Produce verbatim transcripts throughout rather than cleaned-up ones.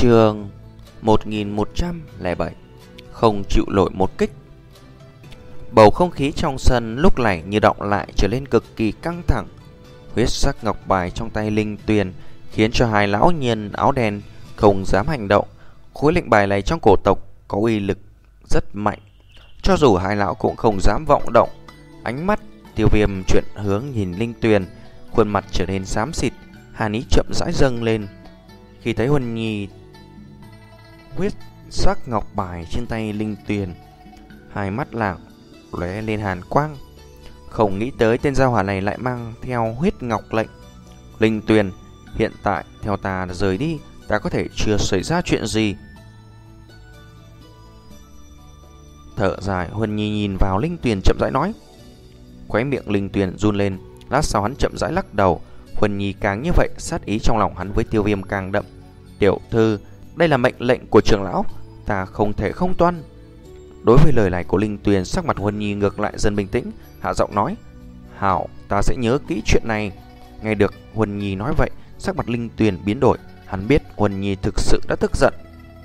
Chương một nghìn một trăm lẻ bảy. Không chịu nổi một kích. Bầu không khí trong sân lúc này như động lại, trở nên cực kỳ căng thẳng. Huyết sắc ngọc bài trong tay Linh Tuyền khiến cho hai lão nhân áo đen không dám hành động. Khối lệnh bài này trong cổ tộc có uy lực rất mạnh, cho dù hai lão cũng không dám vọng động. Ánh mắt Tiêu Viêm chuyển hướng nhìn Linh Tuyền, khuôn mặt trở nên xám xịt, hàn ý chậm rãi dâng lên. Khi thấy Huân Nhi huyết sắc ngọc bài trên tay Linh Tuyền, hai mắt lảng lóe lên hàn quang. Không nghĩ tới tên gia hỏa này lại mang theo huyết ngọc lệnh. Linh Tuyền, hiện tại theo ta rời đi, ta có thể chưa xảy ra chuyện gì. Thở dài, Huân Nhi nhìn vào Linh Tuyền chậm rãi nói. Khóe miệng Linh Tuyền run lên, lát sau hắn chậm rãi lắc đầu. Huân Nhi càng như vậy, sát ý trong lòng hắn với Tiêu Viêm càng đậm. Tiểu thư, đây là mệnh lệnh của trưởng lão, ta không thể không tuân. Đối với lời này của Linh Tuyền, sắc mặt Huân Nhi ngược lại dần bình tĩnh, hạ giọng nói: hảo, ta sẽ nhớ kỹ chuyện này. Nghe được Huân Nhi nói vậy, sắc mặt Linh Tuyền biến đổi. Hắn biết Huân Nhi thực sự đã tức giận,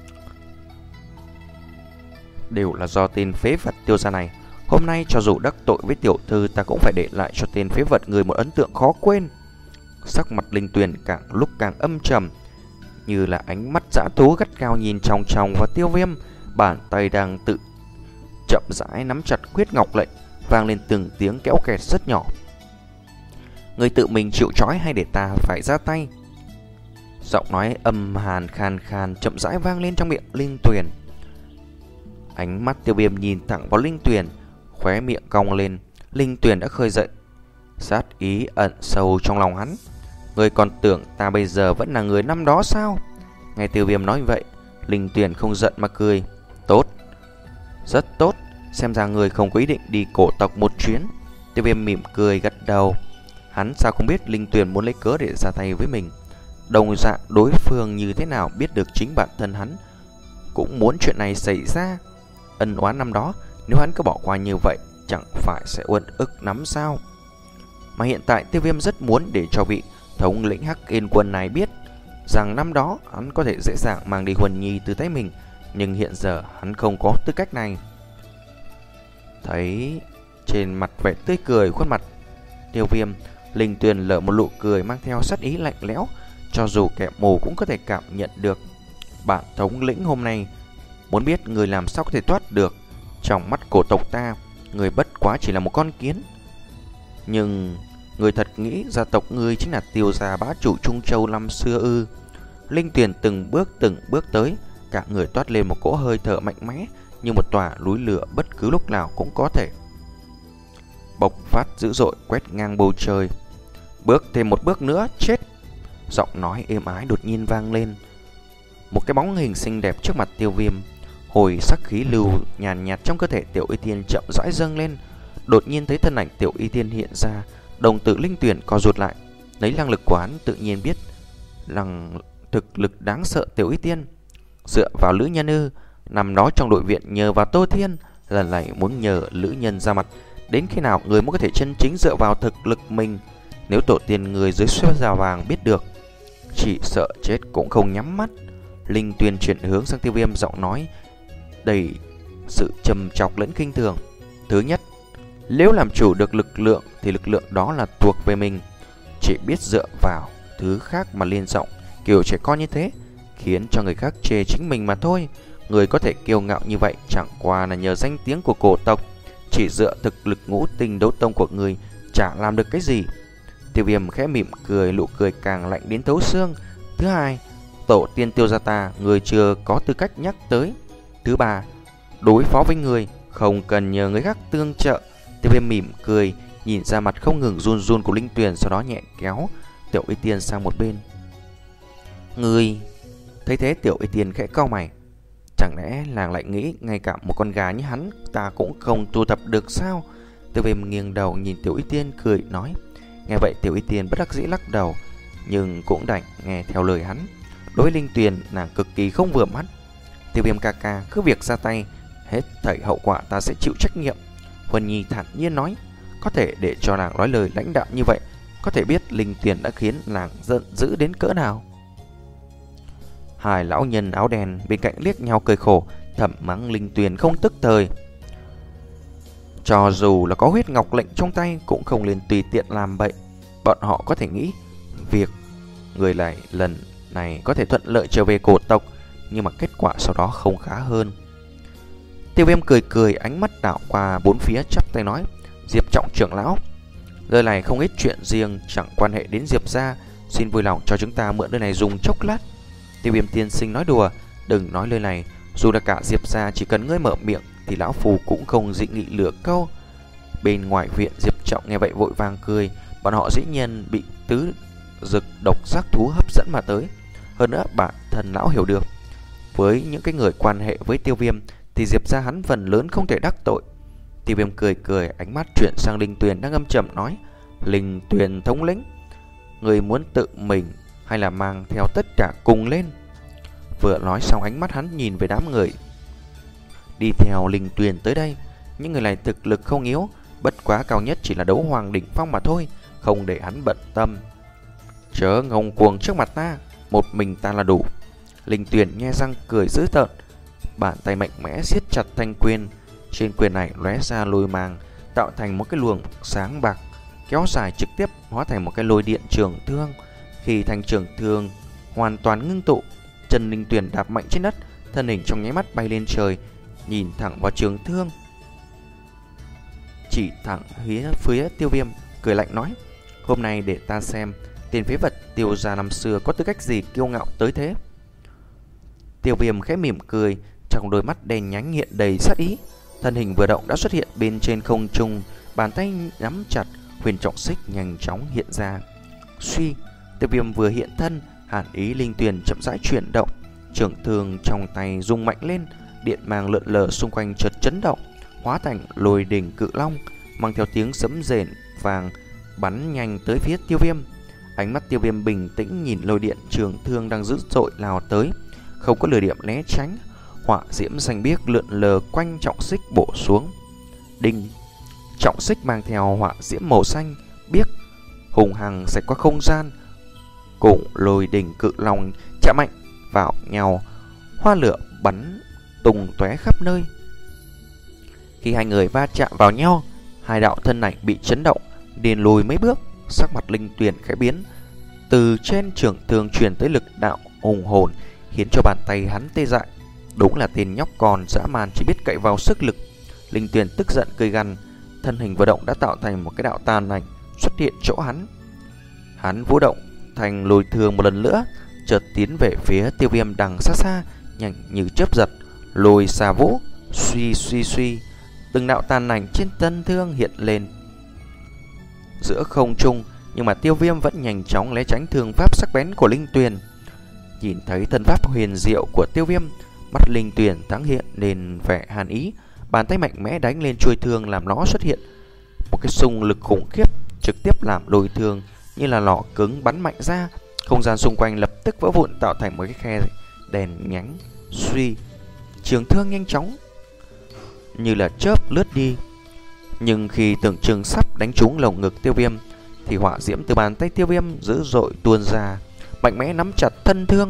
đều là do tên phế vật Tiêu gia này. Hôm nay cho dù đắc tội với tiểu thư, ta cũng phải để lại cho tên phế vật người một ấn tượng khó quên. Sắc mặt Linh Tuyền càng lúc càng âm trầm, như là ánh mắt dã thú gắt gao nhìn chòng chòng vào Tiêu Viêm. Bàn tay đang tự chậm rãi nắm chặt huyết ngọc lệnh, vang lên từng tiếng kéo kẹt rất nhỏ. Người tự mình chịu trói hay để ta phải ra tay? Giọng nói âm hàn khan khan chậm rãi vang lên trong miệng Linh Tuyền. Ánh mắt Tiêu Viêm nhìn thẳng vào Linh Tuyền, khóe miệng cong lên. Linh Tuyền đã khơi dậy sát ý ẩn sâu trong lòng hắn. Người còn tưởng ta bây giờ vẫn là người năm đó sao? Nghe Tiêu Viêm nói vậy, Linh Tuyền không giận mà cười. Tốt, rất tốt, xem ra người không có ý định đi cổ tộc một chuyến. Tiêu Viêm mỉm cười gật đầu. Hắn sao không biết Linh Tuyền muốn lấy cớ để ra tay với mình. Đồng dạng đối phương như thế nào biết được chính bản thân hắn cũng muốn chuyện này xảy ra. Ân oán năm đó, nếu hắn cứ bỏ qua như vậy, chẳng phải sẽ uất ức lắm sao? Mà hiện tại Tiêu Viêm rất muốn để cho vị thống lĩnh Hắc Yên Quân này biết rằng năm đó hắn có thể dễ dàng mang đi Huân Nhi từ tay mình, nhưng hiện giờ hắn không có tư cách này. Thấy trên mặt vẻ tươi cười khuôn mặt Tiêu Viêm, Linh Tuyền lở một nụ cười mang theo sát ý lạnh lẽo, cho dù kẻ mù cũng có thể cảm nhận được. Bản thống lĩnh hôm nay muốn biết người làm sao có thể thoát được. Trong mắt cổ tộc ta, người bất quá chỉ là một con kiến. Nhưng người thật nghĩ gia tộc ngươi chính là Tiêu gia bá chủ Trung Châu năm xưa ư? Linh Tuyền từng bước từng bước tới, cả người toát lên một cỗ hơi thở mạnh mẽ, như một tòa núi lửa bất cứ lúc nào cũng có thể bộc phát dữ dội quét ngang bầu trời. Bước thêm một bước nữa chết. Giọng nói êm ái đột nhiên vang lên. Một cái bóng hình xinh đẹp trước mặt Tiêu Viêm. Hồi sắc khí lưu nhàn nhạt trong cơ thể Tiểu Y Tiên chậm rãi dâng lên. Đột nhiên thấy thân ảnh Tiểu Y Tiên hiện ra, đồng tử Linh Tuyền co rụt lại. Lấy năng lực của hắn tự nhiên biết rằng thực lực đáng sợ Tiểu Y Tiên. Dựa vào Lữ Nhân ư? Nằm đó trong đội viện nhờ vào Tô Thiên, lần này muốn nhờ Lữ Nhân ra mặt. Đến khi nào người mới có thể chân chính dựa vào thực lực mình? Nếu tổ tiên người dưới xuyên rào vàng biết được, chỉ sợ chết cũng không nhắm mắt. Linh Tuyền chuyển hướng sang Tiêu Viêm, giọng nói đầy sự trầm trọng lẫn khinh thường. Thứ nhất, nếu làm chủ được lực lượng thì lực lượng đó là thuộc về mình. Chỉ biết dựa vào thứ khác mà liên giọng kiểu trẻ con như thế, khiến cho người khác chê chính mình mà thôi. Người có thể kiêu ngạo như vậy chẳng qua là nhờ danh tiếng của cổ tộc. Chỉ dựa thực lực ngũ tinh đấu tông của người chả làm được cái gì. Tiêu Viêm khẽ mỉm cười, nụ cười càng lạnh đến thấu xương. Thứ hai, tổ tiên Tiêu gia ta người chưa có tư cách nhắc tới. Thứ ba, đối phó với người không cần nhờ người khác tương trợ. Tiêu Viêm mỉm cười, nhìn ra mặt không ngừng run run của Linh Tuyền, sau đó nhẹ kéo Tiểu Y Tiên sang một bên. Người thấy thế, Tiểu Y Tiên khẽ cau mày. Chẳng lẽ làng lại nghĩ ngay cả một con gà như hắn ta cũng không thu thập được sao? Tiêu Viêm nghiêng đầu nhìn Tiểu Y Tiên cười nói. Nghe vậy Tiểu Y Tiên bất đắc dĩ lắc đầu, nhưng cũng đành nghe theo lời hắn. Đối với Linh Tuyền, nàng cực kỳ không vừa mắt. Tiêu Viêm ca ca, cứ việc ra tay, hết thảy hậu quả ta sẽ chịu trách nhiệm. Huân Nhi thản nhiên nói. Có thể để cho nàng nói lời lãnh đạm như vậy, có thể biết Linh Tuyền đã khiến nàng giận dữ đến cỡ nào. Hai lão nhân áo đen bên cạnh liếc nhau cười khổ, thầm mắng Linh Tuyền không tức thời. Cho dù là có huyết ngọc lệnh trong tay cũng không nên tùy tiện làm bậy. Bọn họ có thể nghĩ việc người này lần này có thể thuận lợi trở về cổ tộc, nhưng mà kết quả sau đó không khá hơn. Tiêu Viêm cười cười, ánh mắt đảo qua bốn phía, chắp tay nói: Diệp Trọng trưởng lão, nơi này không ít chuyện riêng, chẳng quan hệ đến Diệp gia, xin vui lòng cho chúng ta mượn nơi này dùng chốc lát. Tiêu Viêm tiên sinh nói đùa, đừng nói lời này, dù là cả Diệp gia, chỉ cần ngươi mở miệng thì lão phù cũng không dị nghị lửa câu. Bên ngoài viện, Diệp Trọng nghe vậy vội vàng cười, bọn họ dĩ nhiên bị tứ dực độc giác thú hấp dẫn mà tới. Hơn nữa bản thân lão hiểu được, với những cái người quan hệ với Tiêu Viêm thì Diệp gia hắn phần lớn không thể đắc tội. Tiêu Viêm cười cười, ánh mắt chuyển sang Linh Tuyền đang âm trầm nói: Linh Tuyền thống lĩnh, người muốn tự mình hay là mang theo tất cả cùng lên? Vừa nói xong, ánh mắt hắn nhìn về đám người đi theo Linh Tuyền tới đây. Những người này thực lực không yếu, bất quá cao nhất chỉ là đấu hoàng đỉnh phong mà thôi, không để hắn bận tâm. Chớ ngông cuồng trước mặt ta, một mình ta là đủ. Linh Tuyền nhe răng cười dữ tợn, bàn tay mạnh mẽ siết chặt thanh quyền. Trên quyền này lóe ra lôi mang, tạo thành một cái luồng sáng bạc kéo dài trực tiếp hóa thành một cái lôi điện trường thương. Khi thanh trường thương hoàn toàn ngưng tụ, chân Linh Tuyền đạp mạnh trên đất, thân hình trong nháy mắt bay lên trời, nhìn thẳng vào trường thương, chỉ thẳng phía phía Tiêu Viêm, cười lạnh nói: Hôm nay để ta xem tiền phế vật Tiêu gia năm xưa có tư cách gì kiêu ngạo tới thế. Tiêu Viêm khẽ mỉm cười, trong đôi mắt đen nhánh hiện đầy sát ý. Thân hình vừa động đã xuất hiện bên trên không trung, bàn tay nắm chặt huyền trọng xích nhanh chóng hiện ra. Suy, Tiêu Viêm vừa hiện thân, hàn ý Linh Tuyền chậm rãi chuyển động, trường thương trong tay rung mạnh lên, điện mang lượn lờ xung quanh chợt chấn động, hóa thành lôi đỉnh cự long, mang theo tiếng sấm rền vàng bắn nhanh tới phía Tiêu Viêm. Ánh mắt Tiêu Viêm bình tĩnh nhìn lôi điện trường thương đang dữ dội lao tới, không có lửa điểm né tránh. Hỏa diễm xanh biếc lượn lờ quanh trọng xích bổ xuống. Đinh, trọng xích mang theo hỏa diễm màu xanh biếc hùng hằng xẹt qua không gian, cùng lôi đỉnh cự long chạm mạnh vào nhau, hoa lửa bắn tung tóe khắp nơi. Khi hai người va chạm vào nhau, hai đạo thân ảnh bị chấn động, điền lùi mấy bước. Sắc mặt Linh Tuyền khẽ biến, từ trên trường thương truyền tới lực đạo hùng hồn, khiến cho bàn tay hắn tê dại. Đúng là tên nhóc con dã man chỉ biết cậy vào sức lực. Linh Tuyền tức giận cười gằn, thân hình vừa động đã tạo thành một cái đạo tàn ảnh xuất hiện chỗ hắn. Hắn vũ động thành lùi thường một lần nữa, chợt tiến về phía Tiêu Viêm đằng xa xa, nhanh như chớp giật, lùi xà vũ. Suy suy suy, từng đạo tàn ảnh trên thân thương hiện lên giữa không trung, nhưng mà Tiêu Viêm vẫn nhanh chóng né tránh thương pháp sắc bén của Linh Tuyền. Nhìn thấy thân pháp huyền diệu của Tiêu Viêm, mắt Linh Tuyền thoáng hiện nên vẻ hàn ý, bàn tay mạnh mẽ đánh lên chuôi thương, làm nó xuất hiện một cái xung lực khủng khiếp, trực tiếp làm lôi thương như là lò cứng bắn mạnh ra. Không gian xung quanh lập tức vỡ vụn, tạo thành một cái khe đèn nhánh. Suy, trường thương nhanh chóng như là chớp lướt đi, nhưng khi tưởng chừng sắp đánh trúng lồng ngực Tiêu Viêm thì hỏa diễm từ bàn tay Tiêu Viêm dữ dội tuôn ra, mạnh mẽ nắm chặt thân thương,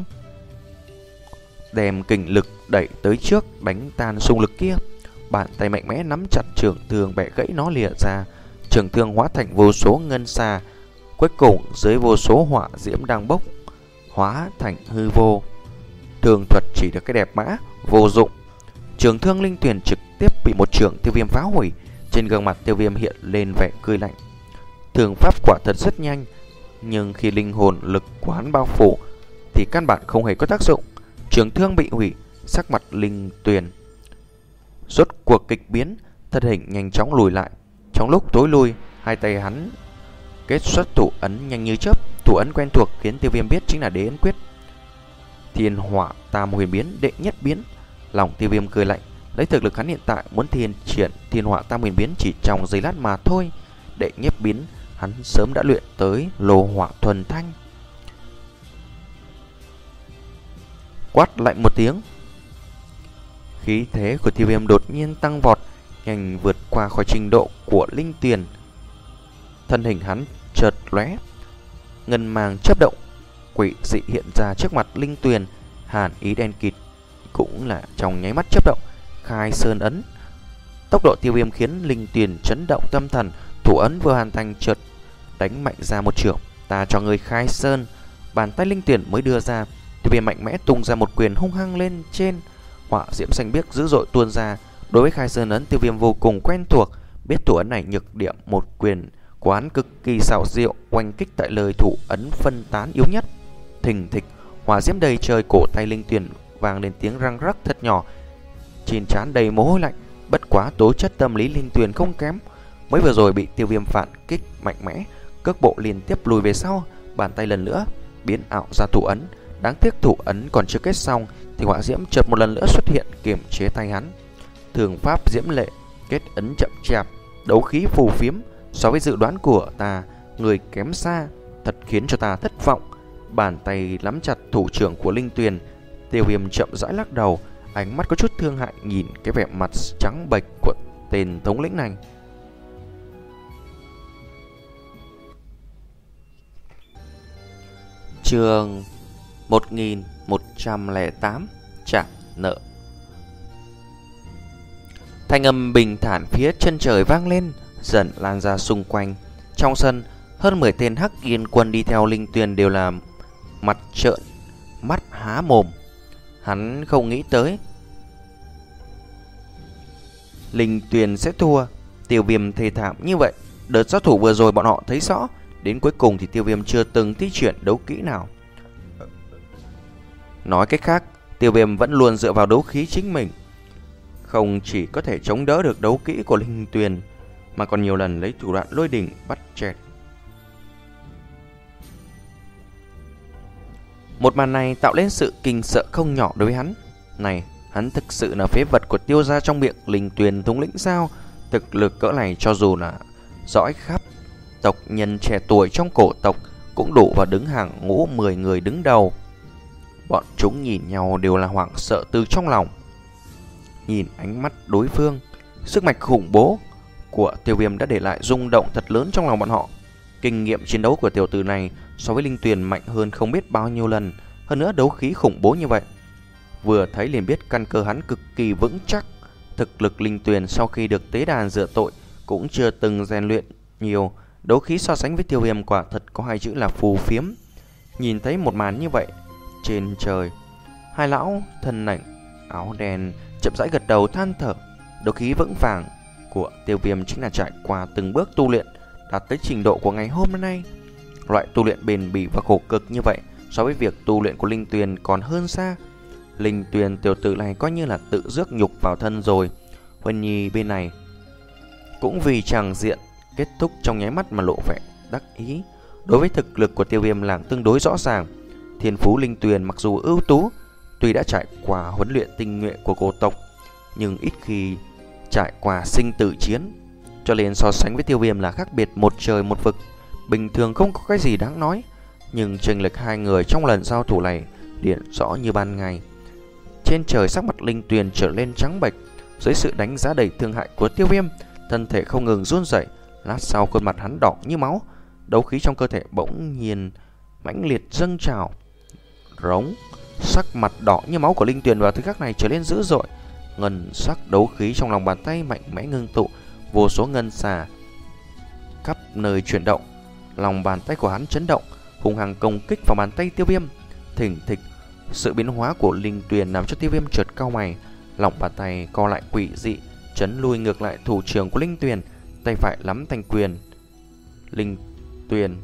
đem kình lực đẩy tới trước, đánh tan xung lực kia. Bàn tay mạnh mẽ nắm chặt trường thương, bẻ gãy nó lìa ra. Trường thương hóa thành vô số ngân xa, cuối cùng dưới vô số hỏa diễm đang bốc hóa thành hư vô. Thường thuật chỉ được cái đẹp mã, vô dụng. Trường thương Linh Tuyền trực tiếp bị một trường Tiêu Viêm phá hủy. Trên gương mặt Tiêu Viêm hiện lên vẻ cười lạnh. Thường pháp quả thật rất nhanh, nhưng khi linh hồn lực quán bao phủ thì căn bản không hề có tác dụng. Trường thương bị hủy, sắc mặt Linh Tuyền rốt cuộc kịch biến, thân hình nhanh chóng lùi lại. Trong lúc tối lui, hai tay hắn kết xuất thủ ấn nhanh như chớp. Thủ ấn quen thuộc khiến Tiêu Viêm biết chính là Đế Ấn Quyết. Thiên Hỏa Tam Huyền Biến đệ nhất biến. Lòng Tiêu Viêm cười lạnh, lấy thực lực hắn hiện tại muốn thiên triển Thiên Hỏa Tam Huyền Biến chỉ trong giây lát mà thôi. Đệ nhất biến hắn sớm đã luyện tới lô hỏa thuần thanh. Quát lạnh một tiếng, khí thế của Tiêu Viêm đột nhiên tăng vọt, nhanh vượt qua khỏi trình độ của Linh Tuyền. Thân hình hắn chợt lóe, ngân mang chớp động, quỷ dị hiện ra trước mặt Linh Tuyền. hàn ý đen kịt cũng là trong nháy mắt chớp động. Khai sơn ấn, tốc độ Tiêu Viêm khiến Linh Tuyền chấn động tâm thần. Thủ ấn vừa hoàn thành, chợt đánh mạnh ra một chưởng. Ta cho người khai sơn. Bàn tay Linh Tuyền mới đưa ra, Tiêu Viêm mạnh mẽ tung ra một quyền hung hăng lên trên. Hỏa diễm xanh biếc dữ dội tuôn ra. Đối với khai sơn ấn, Tiêu Viêm vô cùng quen thuộc, biết thủ ấn này nhược điểm, một quyền của hắn cực kỳ xảo diệu, oanh kích tại lời thủ ấn phân tán yếu nhất. Thình thịch, hỏa diễm đầy trời, cổ tay Linh Tuyền vang lên tiếng răng rắc thật nhỏ, trên trán đầy mồ hôi lạnh. Bất quá tố chất tâm lý Linh Tuyền không kém, mới vừa rồi bị Tiêu Viêm phản kích mạnh mẽ, cước bộ liên tiếp lùi về sau. Bàn tay lần nữa biến ảo ra thủ ấn. Đáng tiếc thủ ấn còn chưa kết xong thì hỏa diễm chợt một lần nữa xuất hiện kiềm chế tay hắn. Thường pháp diễm lệ, kết ấn chậm chạp, đấu khí phù phiếm. So với dự đoán của ta, người kém xa, thật khiến cho ta thất vọng. Bàn tay nắm chặt thủ trưởng của Linh Tuyền. Tiêu Viêm chậm rãi lắc đầu, ánh mắt có chút thương hại nhìn cái vẻ mặt trắng bệch của tên thống lĩnh này. Chương một nghìn một trăm lẻ tám, trả nợ. Thanh âm bình thản phía chân trời vang lên, dần lan ra xung quanh. Trong sân, hơn mười tên Hắc Yên quân đi theo Linh Tuyền đều là mặt trợn mắt há mồm. Hắn không nghĩ tới Linh Tuyền sẽ thua. Tiêu Viêm thê thảm như vậy. Đợt sát thủ vừa rồi bọn họ thấy rõ, đến cuối cùng thì Tiêu Viêm chưa từng thi triển đấu kỹ nào. Nói cách khác, Tiêu Viêm vẫn luôn dựa vào đấu khí chính mình, không chỉ có thể chống đỡ được đấu kỹ của Linh Tuyền, mà còn nhiều lần lấy thủ đoạn lôi đỉnh bắt chẹt. Một màn này tạo lên sự kinh sợ không nhỏ đối với hắn. Này, hắn thực sự là phế vật của Tiêu gia trong miệng Linh Tuyền thống lĩnh sao? Thực lực cỡ này cho dù là dõi khắp tộc nhân trẻ tuổi trong cổ tộc cũng đủ vào đứng hàng ngũ mười người đứng đầu. Bọn chúng nhìn nhau đều là hoảng sợ từ trong lòng. Nhìn ánh mắt đối phương, sức mạnh khủng bố của Tiêu Viêm đã để lại rung động thật lớn trong lòng bọn họ. Kinh nghiệm chiến đấu của tiểu tử này so với Linh Tuyền mạnh hơn không biết bao nhiêu lần. Hơn nữa đấu khí khủng bố như vậy, vừa thấy liền biết căn cơ hắn cực kỳ vững chắc. Thực lực Linh Tuyền sau khi được tế đàn rửa tội cũng chưa từng rèn luyện nhiều. Đấu khí so sánh với Tiêu Viêm quả thật có hai chữ là phù phiếm. Nhìn thấy một màn như vậy, trên trời hai lão thân ảnh áo đen chậm rãi gật đầu than thở. Đấu khí vững vàng của Tiêu Viêm chính là trải qua từng bước tu luyện đạt tới trình độ của ngày hôm nay. Loại tu luyện bền bỉ và khổ cực như vậy so với việc tu luyện của Linh Tuyền còn hơn xa. Linh Tuyền tiểu tử này coi như là tự rước nhục vào thân rồi. Huân Nhi bên này cũng vì chàng diện kết thúc trong nháy mắt mà lộ vẻ đắc ý. Đối với thực lực của Tiêu Viêm là tương đối rõ ràng. Thiên phú Linh Tuyền mặc dù ưu tú, tuy đã trải qua huấn luyện tinh nhuệ của cổ tộc, nhưng ít khi trải qua sinh tử chiến, cho nên so sánh với Tiêu Viêm là khác biệt một trời một vực. Bình thường không có cái gì đáng nói, nhưng chênh lệch hai người trong lần giao thủ này hiện rõ như ban ngày. Trên trời sắc mặt Linh Tuyền trở lên trắng bệch dưới sự đánh giá đầy thương hại của Tiêu Viêm, thân thể không ngừng run rẩy. Lát sau khuôn mặt hắn đỏ như máu, đấu khí trong cơ thể bỗng nhiên mãnh liệt dâng trào. Rống, sắc mặt đỏ như máu của Linh Tuyền vào thời khắc này trở lên dữ dội. Ngân sắc đấu khí trong lòng bàn tay mạnh mẽ ngưng tụ, vô số ngân xà khắp nơi chuyển động. Lòng bàn tay của hắn chấn động, hung hăng công kích vào bàn tay Tiêu Viêm. Thình thịch, sự biến hóa của Linh Tuyền làm cho Tiêu Viêm chợt cau mày. Lòng bàn tay co lại quỷ dị, chấn lui ngược lại thủ trưởng của Linh Tuyền, tay phải nắm thành quyền. Linh Tuyền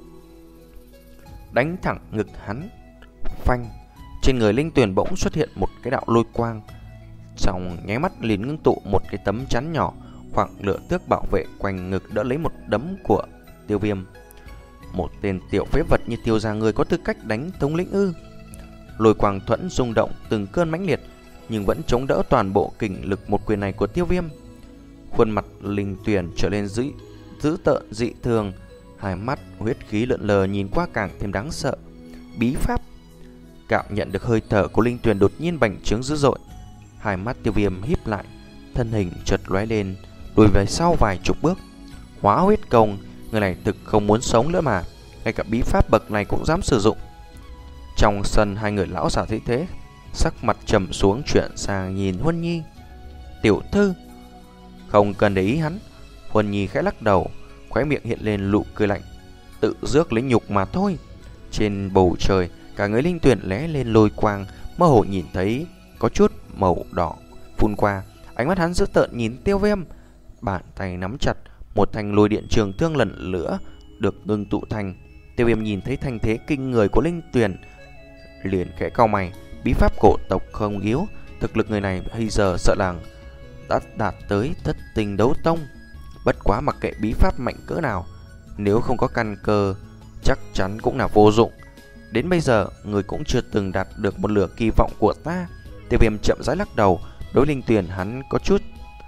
đánh thẳng ngực hắn. Phanh, trên người Linh Tuyền bỗng xuất hiện một cái đạo lôi quang, trong nháy mắt liền ngưng tụ một cái tấm chắn nhỏ, khoảng lửa tước bảo vệ quanh ngực đỡ lấy một đấm của Tiêu Viêm. Một tên tiểu phế vật như Tiêu gia người có tư cách đánh thống lĩnh ư? Lôi quang thuẫn rung động từng cơn mãnh liệt, nhưng vẫn chống đỡ toàn bộ kình lực một quyền này của Tiêu Viêm. Khuôn mặt Linh Tuyền trở lên dữ dữ tợn dị thường, hai mắt huyết khí lượn lờ nhìn qua càng thêm đáng sợ. Bí pháp. Cảm nhận được hơi thở của Linh Tuyền đột nhiên bành trướng dữ dội, hai mắt Tiêu Viêm híp lại, thân hình chợt lóe lên, lùi về sau vài chục bước. Hóa huyết công, người này thực không muốn sống nữa mà, ngay cả bí pháp bậc này cũng dám sử dụng. Trong sân, hai người lão già thấy thế, sắc mặt trầm xuống, chuyển sang nhìn Huân Nhi. Tiểu thư. Không cần để ý hắn. Huân Nhi khẽ lắc đầu, khóe miệng hiện lên nụ cười lạnh. Tự rước lấy nhục mà thôi. Trên bầu trời, cả người linh tuyển lóe lên lôi quang, mơ hồ nhìn thấy có chút màu đỏ phun qua. Ánh mắt hắn dữ tợn nhìn Tiêu Viêm, bàn tay nắm chặt, một thanh lôi điện trường thương lần nữa được ngưng tụ thành. Tiêu Viêm nhìn thấy thanh thế kinh người của linh tuyển, liền khẽ cau mày. Bí pháp cổ tộc không yếu, thực lực người này bây giờ sợ là đã đạt tới thất tinh đấu tông. Bất quá mặc kệ bí pháp mạnh cỡ nào, nếu không có căn cơ chắc chắn cũng là vô dụng. Đến bây giờ người cũng chưa từng đạt được một nửa kỳ vọng của ta. Tiêu Viêm chậm rãi lắc đầu. Đối linh tuyển hắn có chút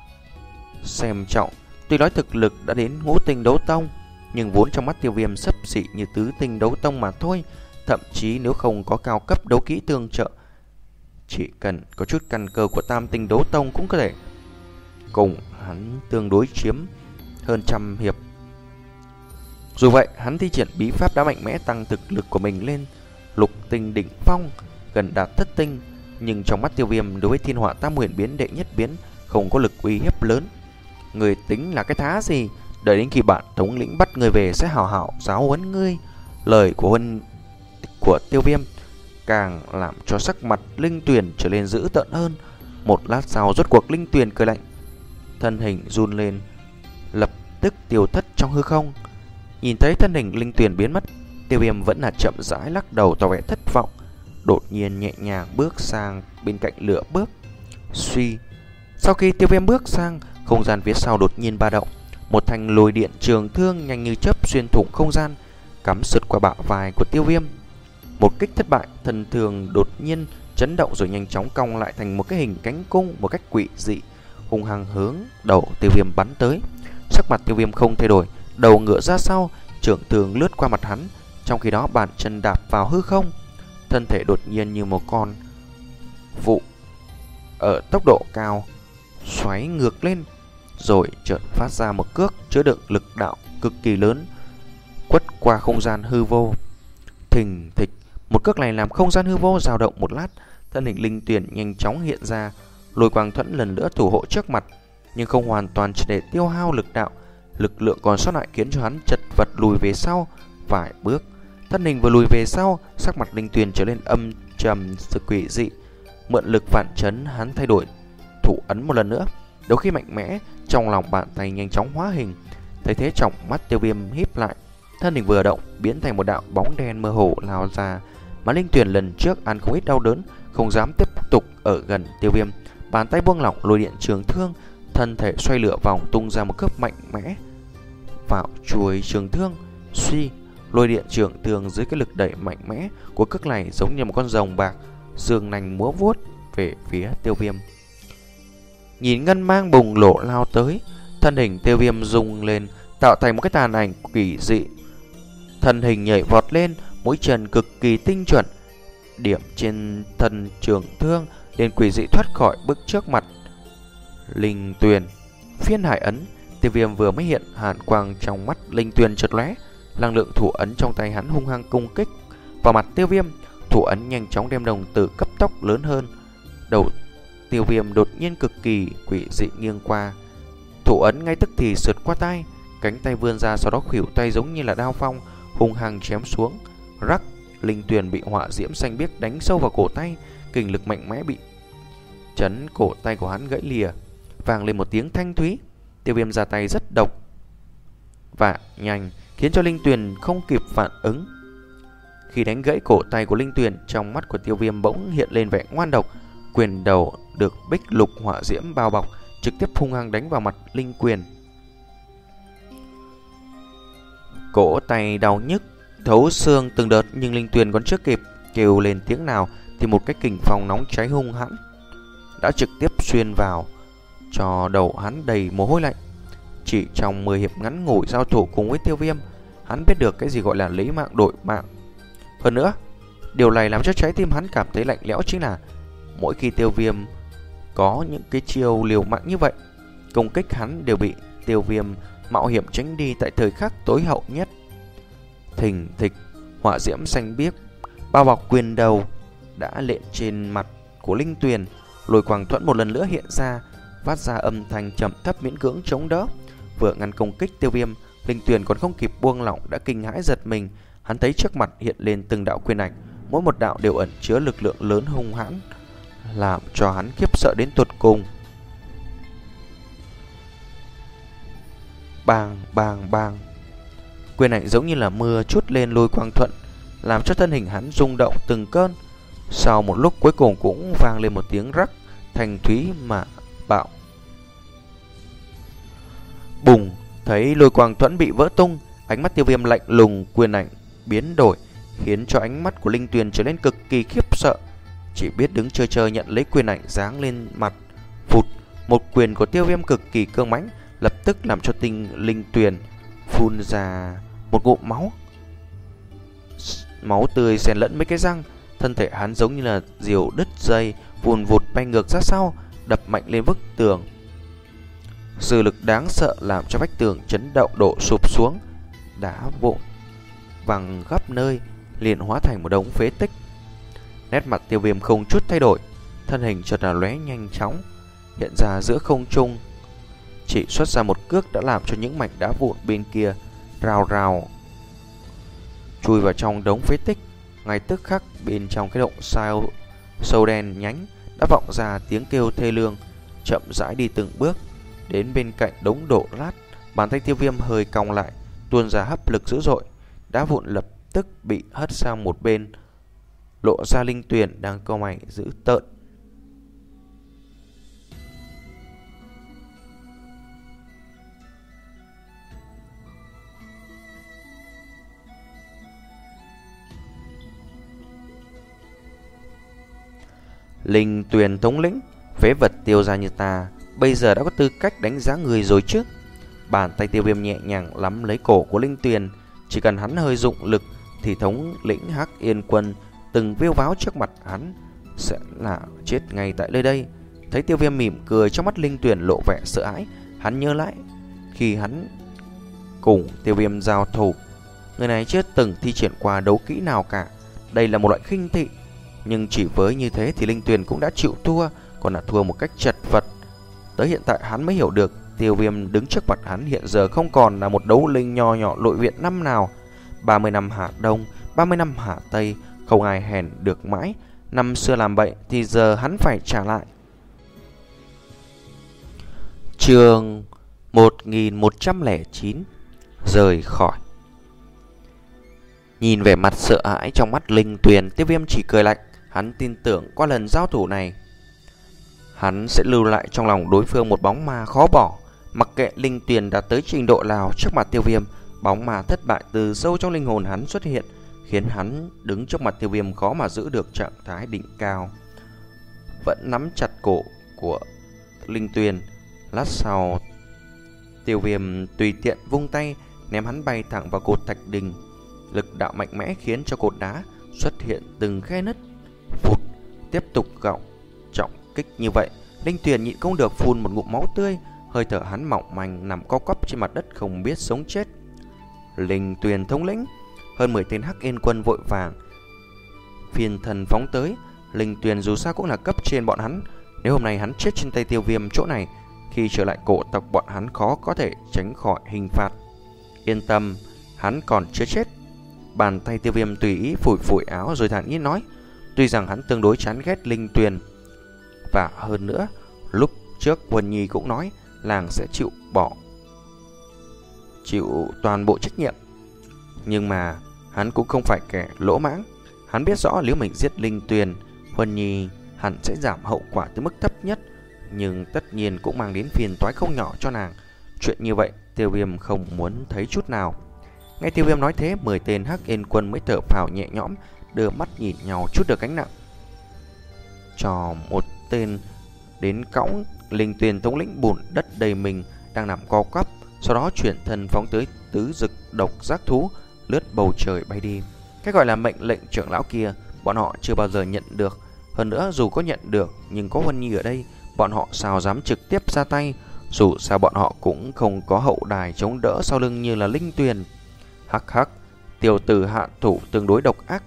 xem trọng. Tuy nói thực lực đã đến ngũ tinh đấu tông, nhưng vốn trong mắt Tiêu Viêm xấp xỉ như tứ tinh đấu tông mà thôi. Thậm chí nếu không có cao cấp đấu kỹ tương trợ, chỉ cần có chút căn cơ của tam tinh đấu tông cũng có thể cùng hắn tương đối chiếm hơn trăm hiệp. Dù vậy, hắn thi triển bí pháp đã mạnh mẽ tăng thực lực của mình lên lục tinh đỉnh phong, gần đạt thất tinh. Nhưng trong mắt Tiêu Viêm, đối với Thiên Hỏa Tam Huyền Biến đệ nhất biến không có lực uy hiếp lớn. Người tính là cái thá gì? Đợi đến khi bạn thống lĩnh bắt người về sẽ hào hảo giáo huấn ngươi. Lời của huân của Tiêu Viêm càng làm cho sắc mặt linh tuyển trở nên dữ tợn hơn. Một lát sau, rốt cuộc linh tuyển cười lạnh, thân hình run lên, lập tức tiêu thất trong hư không. Nhìn thấy thân hình linh tuyển biến mất, Tiêu Viêm vẫn là chậm rãi lắc đầu tỏ vẻ thất vọng. Đột nhiên nhẹ nhàng bước sang bên cạnh lửa bước. Suy. Sau khi Tiêu Viêm bước sang, không gian phía sau đột nhiên ba động. Một thanh lôi điện trường thương nhanh như chớp xuyên thủng không gian, cắm sượt qua bả vai của Tiêu Viêm. Một kích thất bại, thân thường đột nhiên chấn động rồi nhanh chóng cong lại thành một cái hình cánh cung một cách quỷ dị, hung hăng hướng đầu Tiêu Viêm bắn tới. Sắc mặt Tiêu Viêm không thay đổi, đầu ngựa ra sau, trường thương lướt qua mặt hắn. Trong khi đó bàn chân đạp vào hư không, thân thể đột nhiên như một con vụ ở tốc độ cao xoáy ngược lên, rồi chợt phát ra một cước chứa đựng lực đạo cực kỳ lớn, quất qua không gian hư vô. Thình thịch, một cước này làm không gian hư vô dao động một lát. Thân hình linh tuyển nhanh chóng hiện ra, lôi quang thuẫn lần nữa thủ hộ trước mặt, nhưng không hoàn toàn chỉ để tiêu hao lực đạo. Lực lượng còn sót lại khiến cho hắn chật vật lùi về sau vài bước. Thân hình vừa lùi về sau, sắc mặt linh tuyển trở nên âm trầm sự quỷ dị. Mượn lực phản chấn, hắn thay đổi thủ ấn một lần nữa. Đôi khi mạnh mẽ, trong lòng bàn tay nhanh chóng hóa hình. Thấy thế, trong mắt Tiêu Viêm híp lại, thân hình vừa động biến thành một đạo bóng đen mơ hồ lao ra. Mà linh tuyển lần trước ăn không ít đau đớn, không dám tiếp tục ở gần Tiêu Viêm. Bàn tay buông lỏng lôi điện trường thương, thân thể xoay lửa vòng tung ra một cước mạnh mẽ vào chuôi trường thương. Suy, lôi điện trường thương dưới cái lực đẩy mạnh mẽ của cước này giống như một con rồng bạc dương nành múa vuốt về phía Tiêu Viêm. Nhìn ngân mang bùng lộ lao tới, thân hình Tiêu Viêm rung lên, tạo thành một cái tàn ảnh quỷ dị. Thân hình nhảy vọt lên, mũi chân cực kỳ tinh chuẩn, điểm trên thân trường thương, liền quỷ dị thoát khỏi bước trước mặt linh tuyền. Phiên hải ấn. Tiêu Viêm vừa mới hiện, hàn quang trong mắt linh tuyền chợt lóe, năng lượng thủ ấn trong tay hắn hung hăng công kích vào mặt Tiêu Viêm. Thủ ấn nhanh chóng đem đồng tử cấp tốc lớn hơn. Đầu Tiêu Viêm đột nhiên cực kỳ quỷ dị nghiêng qua, thủ ấn ngay tức thì sượt qua tay, cánh tay vươn ra, sau đó khuỷu tay giống như là đao phong hung hăng chém xuống. Rắc, linh tuyền bị hỏa diễm xanh biếc đánh sâu vào cổ tay, kình lực mạnh mẽ bị chấn cổ tay của hắn gãy lìa, vang lên một tiếng thanh thúy. Tiêu Viêm ra tay rất độc và nhanh, khiến cho linh tuyền không kịp phản ứng. Khi đánh gãy cổ tay của linh tuyền, trong mắt của Tiêu Viêm bỗng hiện lên vẻ ngoan độc. Quyền đầu được bích lục hỏa diễm bao bọc, trực tiếp hung hăng đánh vào mặt linh quyền. Cổ tay đau nhức thấu xương từng đợt, nhưng linh tuyền còn chưa kịp kêu lên tiếng nào thì một cái kình phong nóng cháy hung hãn đã trực tiếp xuyên vào, cho đầu hắn đầy mồ hôi lạnh. Chỉ trong mười hiệp ngắn ngủi giao thủ cùng với Tiêu Viêm, hắn biết được cái gì gọi là lấy mạng đổi mạng. Hơn nữa, điều này làm cho trái tim hắn cảm thấy lạnh lẽo chính là mỗi khi Tiêu Viêm có những cái chiêu liều mạng như vậy, công kích hắn đều bị Tiêu Viêm mạo hiểm tránh đi tại thời khắc tối hậu nhất. Thình thịch, hỏa diễm xanh biếc bao bọc quyền đầu đã lện trên mặt của Linh Tuyền. Lôi quang thuẫn một lần nữa hiện ra, phát ra âm thanh trầm thấp miễn cưỡng chống đỡ. Vừa ngăn công kích Tiêu Viêm, Linh Tuyền còn không kịp buông lỏng đã kinh hãi giật mình. Hắn thấy trước mặt hiện lên từng đạo quyền ảnh, mỗi một đạo đều ẩn chứa lực lượng lớn hung hãn, làm cho hắn khiếp sợ đến tột cùng. Bang bang bang, quyền ảnh giống như là mưa trút lên lôi quang thuẫn, làm cho thân hình hắn rung động từng cơn. Sau một lúc cuối cùng cũng vang lên một tiếng rắc thanh thúy mà bạo. Bùng, thấy lôi quang thuẫn bị vỡ tung, ánh mắt Tiêu Viêm lạnh lùng, quyền ảnh biến đổi, khiến cho ánh mắt của Linh Tuyền trở nên cực kỳ khiếp sợ. Chỉ biết đứng chơi chơi nhận lấy quyền ảnh giáng lên mặt. Phụt, một quyền của Tiêu Viêm cực kỳ cương mãnh, lập tức làm cho tinh Linh Tuyền phun ra một ngụm máu. Máu tươi xen lẫn mấy cái răng, thân thể hắn giống như là diều đứt dây, vùn vụt bay ngược ra sau, đập mạnh lên bức tường. Sự lực đáng sợ làm cho vách tường chấn động đổ sụp xuống, đá vụn văng khắp nơi, liền hóa thành một đống phế tích. Nét mặt Tiêu Viêm không chút thay đổi, thân hình chợt là lóe nhanh chóng, hiện ra giữa không trung. Chỉ xuất ra một cước đã làm cho những mảnh đá vụn bên kia rào rào chui vào trong đống phế tích. Ngay tức khắc bên trong cái động sao sâu đen nhánh đã vọng ra tiếng kêu thê lương. Chậm rãi đi từng bước đến bên cạnh đống đổ lát, bàn tay Tiêu Viêm hơi cong lại, tuôn ra hấp lực dữ dội, đá vụn lập tức bị hất sang một bên, lộ ra Linh Tuyền đang cau mày dữ tợn. Linh Tuyền thống lĩnh, phế vật Tiêu gia như ta bây giờ đã có tư cách đánh giá người rồi chứ? Bàn tay Tiêu Viêm nhẹ nhàng nắm lấy cổ của Linh Tuyền, chỉ cần hắn hơi dụng lực thì thống lĩnh Hắc Yên Quân từng viêu váo trước mặt hắn sẽ là chết ngay tại nơi đây. Thấy Tiêu Viêm mỉm cười, trong mắt Linh Tuyền lộ vẻ sợ hãi. Hắn nhớ lại khi hắn cùng Tiêu Viêm giao thủ, người này chưa từng thi triển qua đấu kỹ nào cả. Đây là một loại khinh thị, nhưng chỉ với như thế thì Linh Tuyền cũng đã chịu thua, còn là thua một cách chật vật. Tới hiện tại hắn mới hiểu được Tiêu Viêm đứng trước mặt hắn hiện giờ không còn là một đấu linh nho nhỏ nội viện năm nào. Ba mươi năm hạ Đông, ba mươi năm hạ Tây, không ai hèn được mãi. Năm xưa làm bậy thì giờ hắn phải trả lại. Chương một nghìn một trăm lẻ chín, rời khỏi. Nhìn vẻ mặt sợ hãi trong mắt Linh Tuyền, Tiêu Viêm chỉ cười lạnh. Hắn tin tưởng qua lần giao thủ này, hắn sẽ lưu lại trong lòng đối phương một bóng ma khó bỏ. Mặc kệ Linh Tuyền đã tới trình độ nào, trước mặt Tiêu Viêm, bóng ma thất bại từ sâu trong linh hồn hắn xuất hiện, khiến hắn đứng trước mặt Tiêu Viêm khó mà giữ được trạng thái đỉnh cao. Vẫn nắm chặt cổ của Linh Tuyền. Lát sau, Tiêu Viêm tùy tiện vung tay ném hắn bay thẳng vào cột thạch đình. Lực đạo mạnh mẽ khiến cho cột đá xuất hiện từng khe nứt. Phụt, tiếp tục gọng trọng kích như vậy, Linh Tuyền nhịn không được phun một ngụm máu tươi, hơi thở hắn mỏng manh nằm co quắp trên mặt đất không biết sống chết. Linh Tuyền thống lĩnh, hơn mười tên Hắc Yên Quân vội vàng phiền thần phóng tới. Linh Tuyền dù sao cũng là cấp trên bọn hắn, nếu hôm nay hắn chết trên tay Tiêu Viêm chỗ này, khi trở lại cổ tộc bọn hắn khó có thể tránh khỏi hình phạt. Yên tâm, hắn còn chưa chết. Bàn tay Tiêu Viêm tùy ý phủi phủi áo rồi thản nhiên nói, tuy rằng hắn tương đối chán ghét Linh Tuyền, và hơn nữa lúc trước Huân Nhi cũng nói làng sẽ chịu bỏ chịu toàn bộ trách nhiệm, nhưng mà hắn cũng không phải kẻ lỗ mãng. Hắn biết rõ nếu mình giết Linh Tuyền, Huân Nhi hẳn sẽ giảm hậu quả tới mức thấp nhất, nhưng tất nhiên cũng mang đến phiền toái không nhỏ cho nàng. Chuyện như vậy Tiêu Viêm không muốn thấy chút nào. Nghe Tiêu Viêm nói thế, mười tên Hắc Yên Quân mới thở phào nhẹ nhõm, đưa mắt nhìn nhau chút được gánh nặng. Cho một tên đến cõng Linh Tuyền thống lĩnh bùn đất đầy mình đang nằm co quắp, sau đó chuyển thân phóng tới tứ dực độc giác thú, lướt bầu trời bay đi. Cái gọi là mệnh lệnh trưởng lão kia, bọn họ chưa bao giờ nhận được. Hơn nữa dù có nhận được, nhưng có Huân Nhi ở đây, bọn họ sao dám trực tiếp ra tay. Dù sao bọn họ cũng không có hậu đài chống đỡ sau lưng như là Linh Tuyền. Hắc hắc, tiểu tử hạ thủ tương đối độc ác.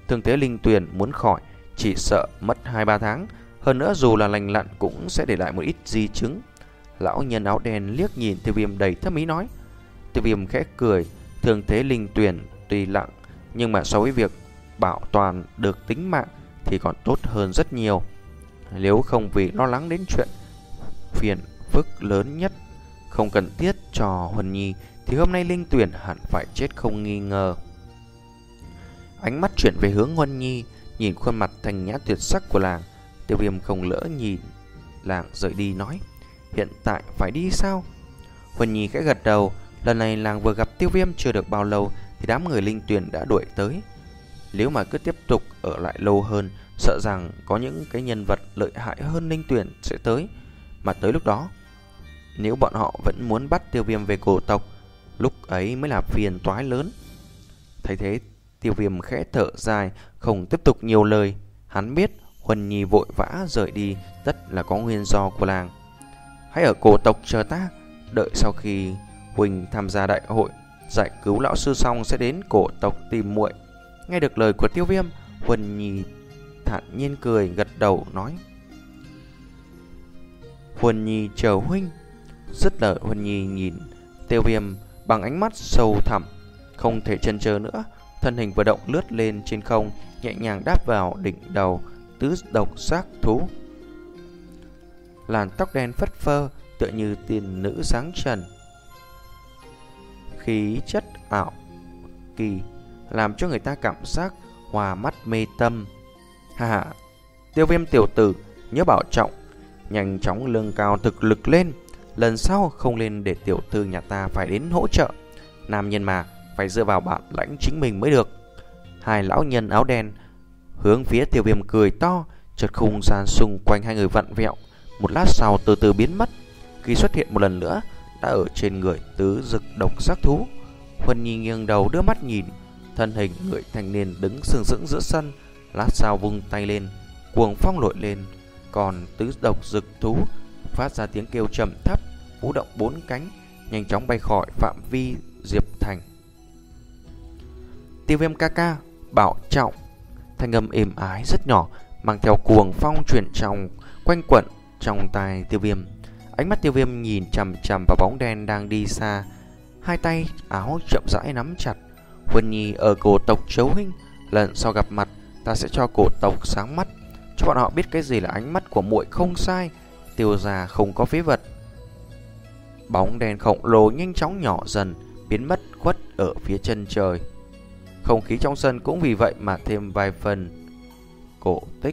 Thương thế Linh Tuyền muốn khỏi chỉ sợ mất hai ba tháng. Hơn nữa dù là lành lặn cũng sẽ để lại một ít di chứng. Lão nhân áo đen liếc nhìn Tiêu Viêm đầy thâm ý nói. Tiêu Viêm khẽ cười. Thương thế Linh Tuyền tuy nặng, nhưng mà so với việc bảo toàn được tính mạng thì còn tốt hơn rất nhiều. Nếu không vì lo lắng đến chuyện phiền phức lớn nhất không cần thiết cho Huân Nhi thì hôm nay Linh Tuyền hẳn phải chết không nghi ngờ. Ánh mắt chuyển về hướng Huân Nhi, nhìn khuôn mặt thanh nhã tuyệt sắc của làng. Tiêu Viêm không lỡ nhìn làng rời đi nói. Hiện tại phải đi sao? Huân Nhi khẽ gật đầu. Lần này làng vừa gặp Tiêu Viêm chưa được bao lâu thì đám người Linh Tuyền đã đuổi tới. Nếu mà cứ tiếp tục ở lại lâu hơn, sợ rằng có những cái nhân vật lợi hại hơn Linh Tuyền sẽ tới. Mà tới lúc đó, nếu bọn họ vẫn muốn bắt Tiêu Viêm về cổ tộc, lúc ấy mới là phiền toái lớn. Thấy thế, Tiêu Viêm khẽ thở dài, không tiếp tục nhiều lời. Hắn biết Huân Nhi vội vã rời đi tất là có nguyên do của làng. Hãy ở cổ tộc chờ ta, đợi sau khi Huỳnh tham gia đại hội giải cứu lão sư xong sẽ đến cổ tộc tìm muội. Nghe được lời của Tiêu Viêm, Huân Nhi thản nhiên cười gật đầu nói. Huân Nhi chờ huynh. Dứt lời, Huân Nhi nhìn Tiêu Viêm bằng ánh mắt sâu thẳm, không thể chần chờ nữa. Thân hình vừa động lướt lên trên không, nhẹ nhàng đáp vào đỉnh đầu tứ độc giác thú. Làn tóc đen phất phơ tựa như tiên nữ sáng trần, khí chất ảo kỳ làm cho người ta cảm giác hòa mắt mê tâm. Ha ha, Tiêu Viêm tiểu tử, nhớ bảo trọng, nhanh chóng lương cao thực lực lên. Lần sau không lên để tiểu thư nhà ta phải đến hỗ trợ. Nam nhân mà, phải dựa vào bản lãnh chính mình mới được. Hai lão nhân áo đen hướng phía Tiêu Viêm cười to. Chợt khung gian xung quanh hai người vặn vẹo, một lát sau từ từ biến mất. Khi xuất hiện một lần nữa đã ở trên người tứ dực độc giác thú. Huân Nhi nghiêng đầu đưa mắt nhìn thân hình người thanh niên đứng sừng sững giữa sân. Lát sau vung tay lên, cuồng phong nổi lên, còn tứ độc dực thú phát ra tiếng kêu trầm thấp, vũ động bốn cánh, nhanh chóng bay khỏi phạm vi Diệp Thành. Tiêu Viêm ca ca, bảo trọng. Thanh âm êm ái rất nhỏ, mang theo cuồng phong truyền trong quanh quẩn trong tai Tiêu Viêm. Ánh mắt Tiêu Viêm nhìn chằm chằm vào bóng đen đang đi xa, hai tay áo chậm rãi nắm chặt. Huân Nhi ở cổ tộc Chấu huynh, lần sau gặp mặt ta sẽ cho cổ tộc sáng mắt, cho bọn họ biết cái gì là ánh mắt của muội không sai. Tiêu gia không có phế vật. Bóng đen khổng lồ nhanh chóng nhỏ dần, biến mất khuất ở phía chân trời. Không khí trong sân cũng vì vậy mà thêm vài phần cổ tích.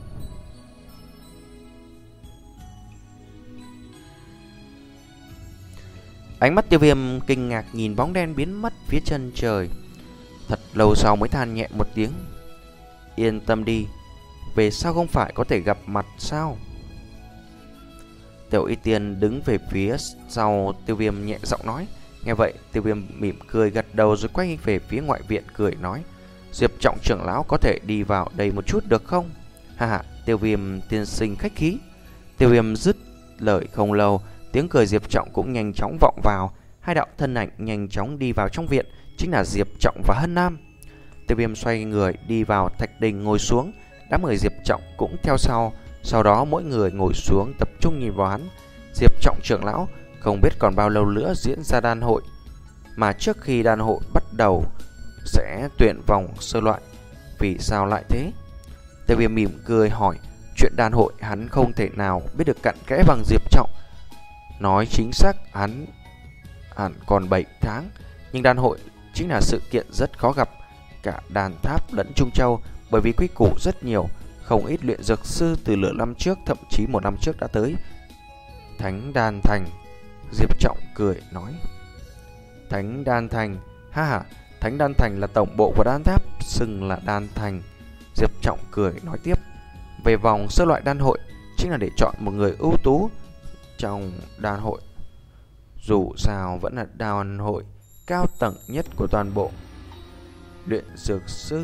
Ánh mắt Tiêu Viêm kinh ngạc nhìn bóng đen biến mất phía chân trời. Thật lâu sau mới than nhẹ một tiếng. Yên tâm đi, về sau không phải có thể gặp mặt sao? Tiểu Y Tiên đứng về phía sau Tiêu Viêm nhẹ giọng nói. Nghe vậy, Tiêu Viêm mỉm cười gật đầu rồi quay về phía ngoại viện cười nói. Diệp Trọng trưởng lão có thể đi vào đây một chút được không? Ha ha, Tiêu Viêm tiên sinh khách khí. Tiêu Viêm dứt lời không lâu, tiếng cười Diệp Trọng cũng nhanh chóng vọng vào. Hai đạo thân ảnh nhanh chóng đi vào trong viện, chính là Diệp Trọng và Hân Nam. Tiêu Viêm xoay người đi vào thạch đình ngồi xuống, đám người Diệp Trọng cũng theo sau. Sau đó mỗi người ngồi xuống tập trung nhìn vào hắn. Diệp Trọng trưởng lão, không biết còn bao lâu nữa diễn ra đan hội, mà trước khi đan hội bắt đầu sẽ tuyển vòng sơ loại, vì sao lại thế? Tiêu Viêm mỉm cười hỏi. Chuyện đan hội hắn không thể nào biết được cặn kẽ bằng Diệp Trọng. Nói chính xác hắn hẳn còn bảy tháng, nhưng đan hội chính là sự kiện rất khó gặp cả Đan Tháp lẫn Trung Châu, bởi vì quy củ rất nhiều. Không ít luyện dược sư từ nửa năm trước, thậm chí một năm trước đã tới Thánh Đan Thành. Diệp Trọng cười nói. Thánh Đan Thành? Ha ha, Thánh Đan Thành là tổng bộ của Đan Tháp, xưng là Đan Thành. Diệp Trọng cười nói tiếp. Về vòng sơ loại đan hội chính là để chọn một người ưu tú trong đan hội. Dù sao vẫn là đan hội cao tầng nhất của toàn bộ luyện dược sư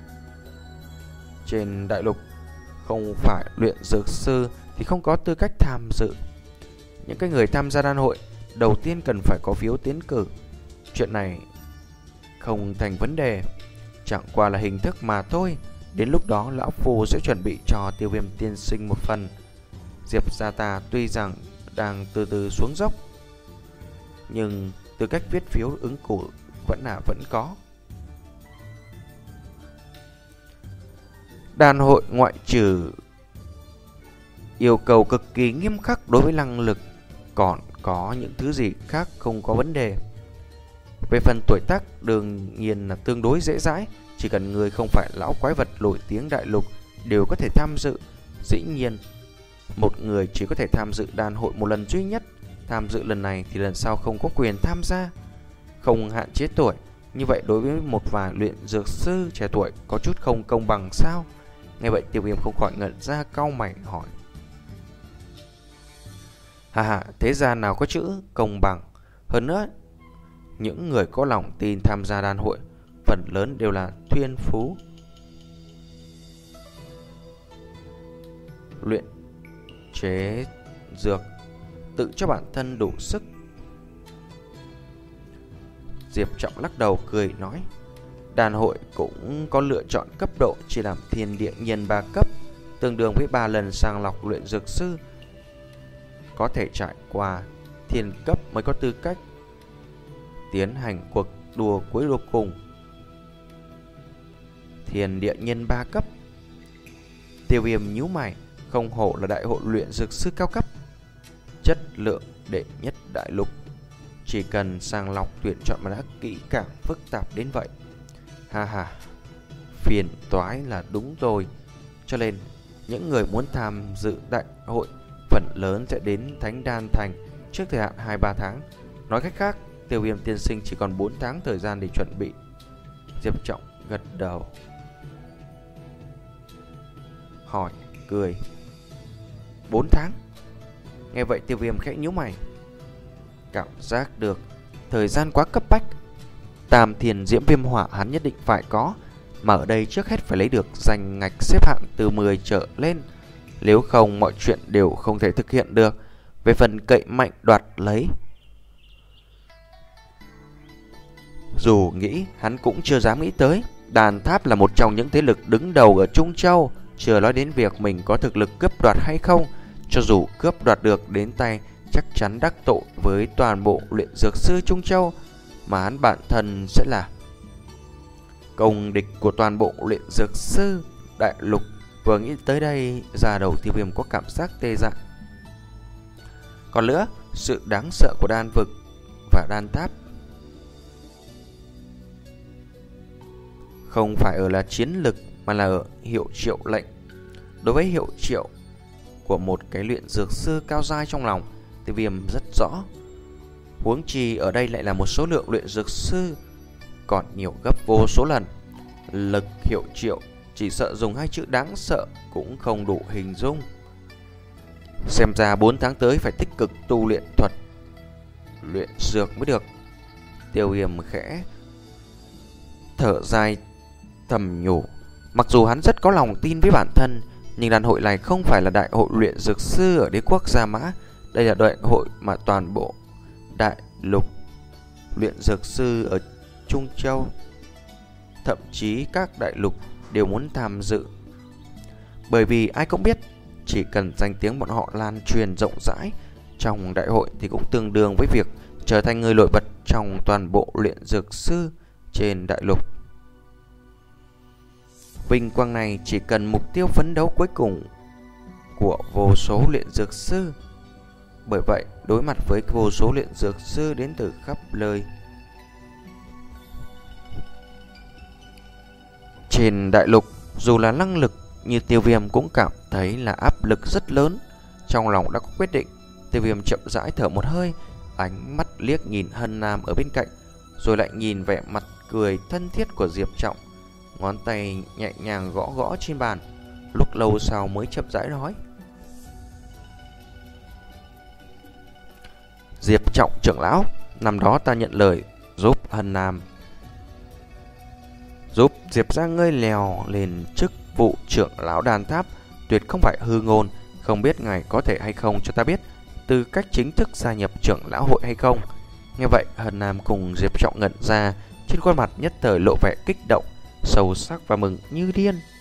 trên đại lục. Không phải luyện dược sư thì không có tư cách tham dự. Những cái người tham gia đan hội đầu tiên cần phải có phiếu tiến cử. Chuyện này không thành vấn đề. chẳng qua là hình thức mà thôi. Đến lúc đó lão phu sẽ chuẩn bị cho Tiêu Viêm tiên sinh một phần. Diệp gia ta tuy rằng đang từ từ xuống dốc, nhưng tư cách viết phiếu ứng cử vẫn là vẫn có. Đàn hội ngoại trừ yêu cầu cực kỳ nghiêm khắc đối với năng lực, còn có những thứ gì khác không có vấn đề. Về phần tuổi tác đương nhiên là tương đối dễ dãi, chỉ cần người không phải lão quái vật nổi tiếng đại lục đều có thể tham dự. Dĩ nhiên, một người chỉ có thể tham dự đàn hội một lần duy nhất. Tham dự lần này thì lần sau không có quyền tham gia. Không hạn chế tuổi. Như vậy đối với một vài luyện dược sư trẻ tuổi có chút không công bằng sao? Nghe vậy Tiêu Viêm không khỏi ngẩn ra, cau mày hỏi. Hà hà, thế ra nào có chữ công bằng. Hơn nữa, những người có lòng tin tham gia đàn hội phần lớn đều là thiên phú luyện chế dược, tự cho bản thân đủ sức. Diệp Trọng lắc đầu cười nói, đàn hội cũng có lựa chọn cấp độ, chỉ làm thiên địa nhân ba cấp, tương đương với ba lần sàng lọc luyện dược sư. Có thể trải qua thiên cấp mới có tư cách tiến hành cuộc đua cuối cùng. Thiên địa nhân ba cấp. Tiêu Viêm nhíu mày, không hổ là đại hội luyện dược sư cao cấp, chất lượng đệ nhất đại lục. Chỉ cần sàng lọc tuyển chọn mà đã kỹ càng phức tạp đến vậy. Ha ha, phiền toái là đúng rồi. Cho nên những người muốn tham dự đại hội phần lớn sẽ đến Thánh Đan Thành trước thời hạn hai ba tháng. Nói cách khác, Tiêu Viêm tiên sinh chỉ còn bốn tháng thời gian để chuẩn bị. Diệp Trọng gật đầu, hỏi cười, bốn tháng? Nghe vậy Tiêu Viêm khẽ nhíu mày, cảm giác được thời gian quá cấp bách. Tam thiền diễm viêm hỏa hắn nhất định phải có, mà ở đây trước hết phải lấy được danh ngạch xếp hạng từ mười trở lên, nếu không mọi chuyện đều không thể thực hiện được. Về phần cậy mạnh đoạt lấy, dù nghĩ hắn cũng chưa dám nghĩ tới. Đàn Tháp là một trong những thế lực đứng đầu ở Trung Châu, chưa nói đến việc mình có thực lực cướp đoạt hay không. Cho dù cướp đoạt được đến tay, chắc chắn đắc tội với toàn bộ luyện dược sư Trung Châu, mà hắn bản thân sẽ là công địch của toàn bộ luyện dược sư đại lục. Vừa nghĩ tới đây, da đầu Tiêu Viêm có cảm giác tê dại. Còn nữa, sự đáng sợ của đan vực và đan tháp không phải ở là chiến lực, mà là ở hiệu triệu lệnh. Đối với hiệu triệu của một cái luyện dược sư cao giai trong lòng, Tiêu Viêm rất rõ. Huống chi ở đây lại là một số lượng luyện dược sư còn nhiều gấp vô số lần. Lực hiệu triệu chỉ sợ dùng hai chữ đáng sợ cũng không đủ hình dung. Xem ra bốn tháng tới phải tích cực tu luyện thuật luyện dược mới được. Tiêu Viêm khẽ thở dài thầm nhủ. Mặc dù hắn rất có lòng tin với bản thân, nhưng đàn hội này không phải là đại hội luyện dược sư ở đế quốc Gia Mã. Đây là đại hội mà toàn bộ đại lục luyện dược sư ở Trung Châu, thậm chí các đại lục đều muốn tham dự. Bởi vì ai cũng biết, chỉ cần danh tiếng bọn họ lan truyền rộng rãi trong đại hội thì cũng tương đương với việc trở thành người nổi bật trong toàn bộ luyện dược sư trên đại lục. Vinh quang này chỉ cần mục tiêu phấn đấu cuối cùng của vô số luyện dược sư. Bởi vậy, đối mặt với vô số luyện dược sư đến từ khắp nơi trên đại lục, dù là năng lực như Tiêu Viêm cũng cảm thấy là áp lực rất lớn. Trong lòng đã có quyết định, Tiêu Viêm chậm rãi thở một hơi, ánh mắt liếc nhìn Hân Nam ở bên cạnh, rồi lại nhìn vẻ mặt cười thân thiết của Diệp Trọng, ngón tay nhẹ nhàng gõ gõ trên bàn. Lúc lâu sau mới chậm rãi nói, Diệp Trọng trưởng lão, năm đó ta nhận lời giúp Hân Nam, giúp Diệp ra ngươi lèo lên chức vụ trưởng lão đàn tháp, tuyệt không phải hư ngôn. Không biết ngài có thể hay không cho ta biết tư cách chính thức gia nhập trưởng lão hội hay không? Nghe vậy, Hân Nam cùng Diệp Trọng ngẩn ra, trên khuôn mặt nhất thời lộ vẻ kích động. sâu sắc và mừng như điên.